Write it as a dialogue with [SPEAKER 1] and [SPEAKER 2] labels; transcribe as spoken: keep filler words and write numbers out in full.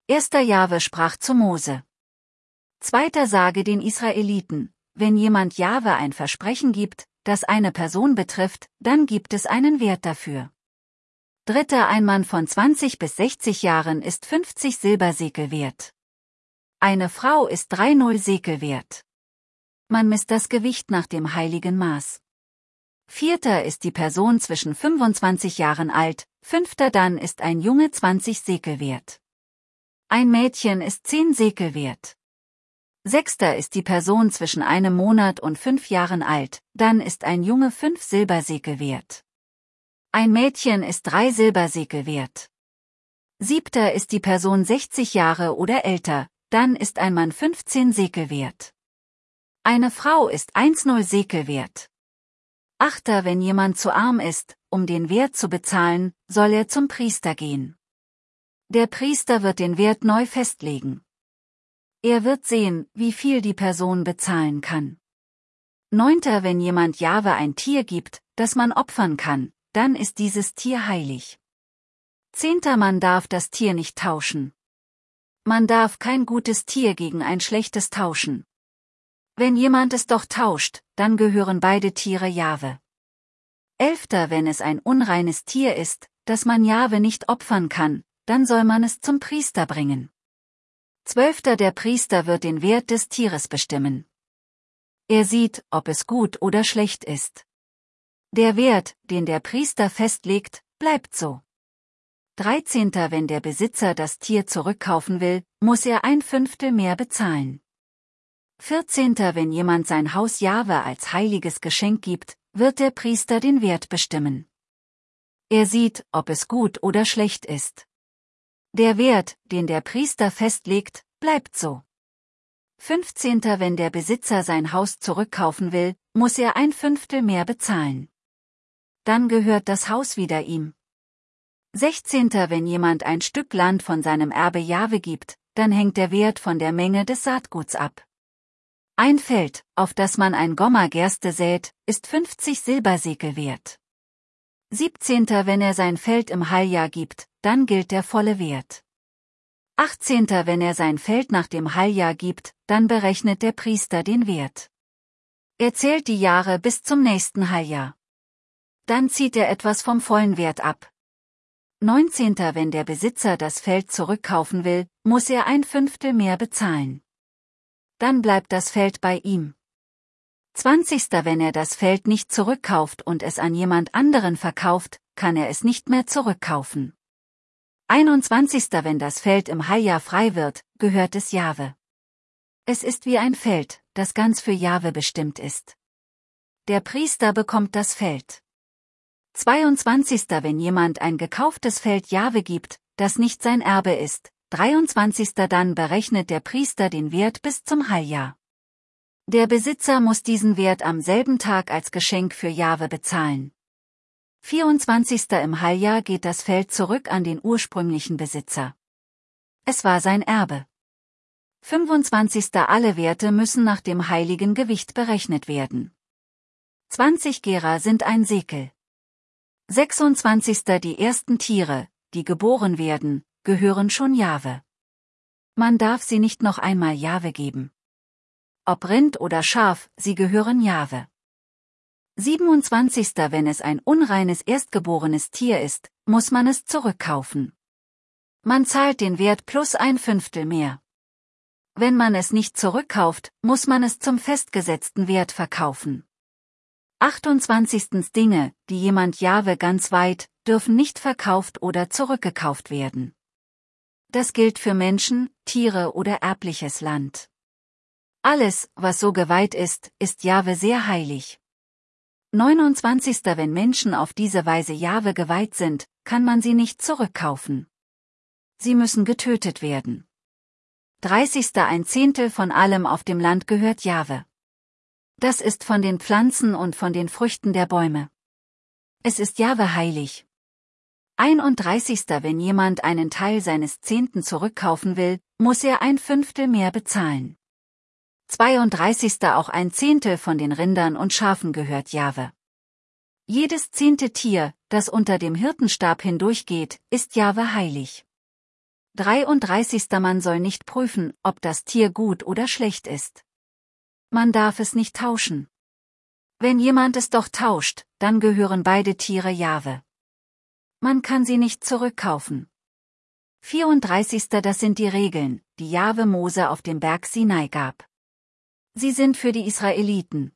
[SPEAKER 1] Erster Jahwe sprach zu Mose. Zweiter sage den Israeliten, wenn jemand Jahwe ein Versprechen gibt, das eine Person betrifft, dann gibt es einen Wert dafür. Dritter ein Mann von zwanzig bis sechzig Jahren ist fünfzig Silbersekel wert. Eine Frau ist dreißig Sekel wert. Man misst das Gewicht nach dem heiligen Maß. Vierter ist die Person zwischen fünfundzwanzig Jahren alt, fünfter dann ist ein Junge zwanzig Sekel wert. Ein Mädchen ist zehn Sekel wert. Sechster ist die Person zwischen einem Monat und fünf Jahren alt, dann ist ein Junge fünf Silbersekel wert. Ein Mädchen ist drei Silbersekel wert. Siebter ist die Person sechzig Jahre oder älter, dann ist ein Mann fünfzehn Sekel wert. Eine Frau ist zehn Sekel wert. Achter wenn jemand zu arm ist, um den Wert zu bezahlen, soll er zum Priester gehen. Der Priester wird den Wert neu festlegen. Er wird sehen, wie viel die Person bezahlen kann. Neunter wenn jemand Jahwe ein Tier gibt, das man opfern kann, dann ist dieses Tier heilig. Zehnter man darf das Tier nicht tauschen. Man darf kein gutes Tier gegen ein schlechtes tauschen. Wenn jemand es doch tauscht, dann gehören beide Tiere Jahwe. Elfter wenn es ein unreines Tier ist, das man Jahwe nicht opfern kann, dann soll man es zum Priester bringen. Zwölfter der Priester wird den Wert des Tieres bestimmen. Er sieht, ob es gut oder schlecht ist. Der Wert, den der Priester festlegt, bleibt so. Dreizehnter wenn der Besitzer das Tier zurückkaufen will, muss er ein Fünftel mehr bezahlen. Vierzehnter wenn jemand sein Haus Jahwe als heiliges Geschenk gibt, wird der Priester den Wert bestimmen. Er sieht, ob es gut oder schlecht ist. Der Wert, den der Priester festlegt, bleibt so. Fünfzehnter wenn der Besitzer sein Haus zurückkaufen will, muss er ein Fünftel mehr bezahlen. Dann gehört das Haus wieder ihm. Sechzehnter wenn jemand ein Stück Land von seinem Erbe Jahwe gibt, dann hängt der Wert von der Menge des Saatguts ab. Ein Feld, auf das man ein Gomma Gerste sät, ist fünfzig Silbersekel wert. Siebzehnter wenn er sein Feld im Halbjahr gibt, dann gilt der volle Wert. Achtzehnter wenn er sein Feld nach dem Halbjahr gibt, dann berechnet der Priester den Wert. Er zählt die Jahre bis zum nächsten Halbjahr. Dann zieht er etwas vom vollen Wert ab. Neunzehnter wenn der Besitzer das Feld zurückkaufen will, muss er ein Fünftel mehr bezahlen. Dann bleibt das Feld bei ihm. Zwanzigster wenn er das Feld nicht zurückkauft und es an jemand anderen verkauft, kann er es nicht mehr zurückkaufen. Einundzwanzigster wenn das Feld im Halbjahr frei wird, gehört es Jahwe. Es ist wie ein Feld, das ganz für Jahwe bestimmt ist. Der Priester bekommt das Feld. Zweiundzwanzigster wenn jemand ein gekauftes Feld Jahwe gibt, das nicht sein Erbe ist, dreiundzwanzigster dann berechnet der Priester den Wert bis zum Halbjahr. Der Besitzer muss diesen Wert am selben Tag als Geschenk für Jahwe bezahlen. vierundzwanzigster im Halbjahr geht das Feld zurück an den ursprünglichen Besitzer. Es war sein Erbe. fünfundzwanzigster alle Werte müssen nach dem heiligen Gewicht berechnet werden. zwanzig Gera sind ein Sekel. sechsundzwanzigster die ersten Tiere, die geboren werden, gehören schon Jahwe. Man darf sie nicht noch einmal Jahwe geben. Ob Rind oder Schaf, sie gehören Jahwe. siebenundzwanzigster wenn es ein unreines erstgeborenes Tier ist, muss man es zurückkaufen. Man zahlt den Wert plus ein Fünftel mehr. Wenn man es nicht zurückkauft, muss man es zum festgesetzten Wert verkaufen. achtundzwanzigstens Dinge, die jemand Jahwe ganz weit, dürfen nicht verkauft oder zurückgekauft werden. Das gilt für Menschen, Tiere oder erbliches Land. Alles, was so geweiht ist, ist Jahwe sehr heilig. neunundzwanzigster wenn Menschen auf diese Weise Jahwe geweiht sind, kann man sie nicht zurückkaufen. Sie müssen getötet werden. dreißigster ein Zehntel von allem auf dem Land gehört Jahwe. Das ist von den Pflanzen und von den Früchten der Bäume. Es ist Jahwe heilig. einunddreißigster wenn jemand einen Teil seines Zehnten zurückkaufen will, muss er ein Fünftel mehr bezahlen. zweiunddreißigster auch ein Zehntel von den Rindern und Schafen gehört Jahwe. Jedes zehnte Tier, das unter dem Hirtenstab hindurchgeht, ist Jahwe heilig. dreiunddreißig. Man soll nicht prüfen, ob das Tier gut oder schlecht ist. Man darf es nicht tauschen. Wenn jemand es doch tauscht, dann gehören beide Tiere Jahwe. Man kann sie nicht zurückkaufen. vierunddreißig. Das sind die Regeln, die Jahwe Mose auf dem Berg Sinai gab. Sie sind für die Israeliten,